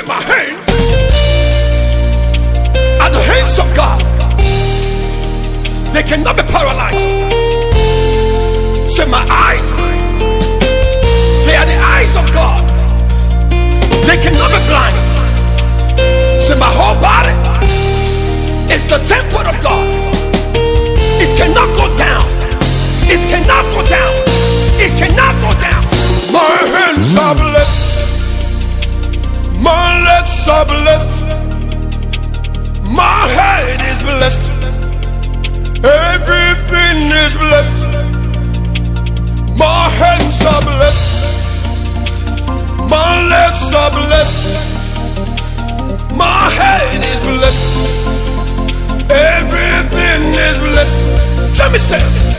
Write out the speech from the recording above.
my hands are the hands of God. They cannot be paralyzed. Say my eyes, they are the eyes of God. They cannot be blind. Say my whole body is the temple of God. It cannot go down. It cannot go down. It cannot go down. My hands are blessed. My legs are blessed. My head is blessed. Everything is blessed. My hands are blessed. My legs are blessed. My head is blessed. Everything is blessed. Tell me, say.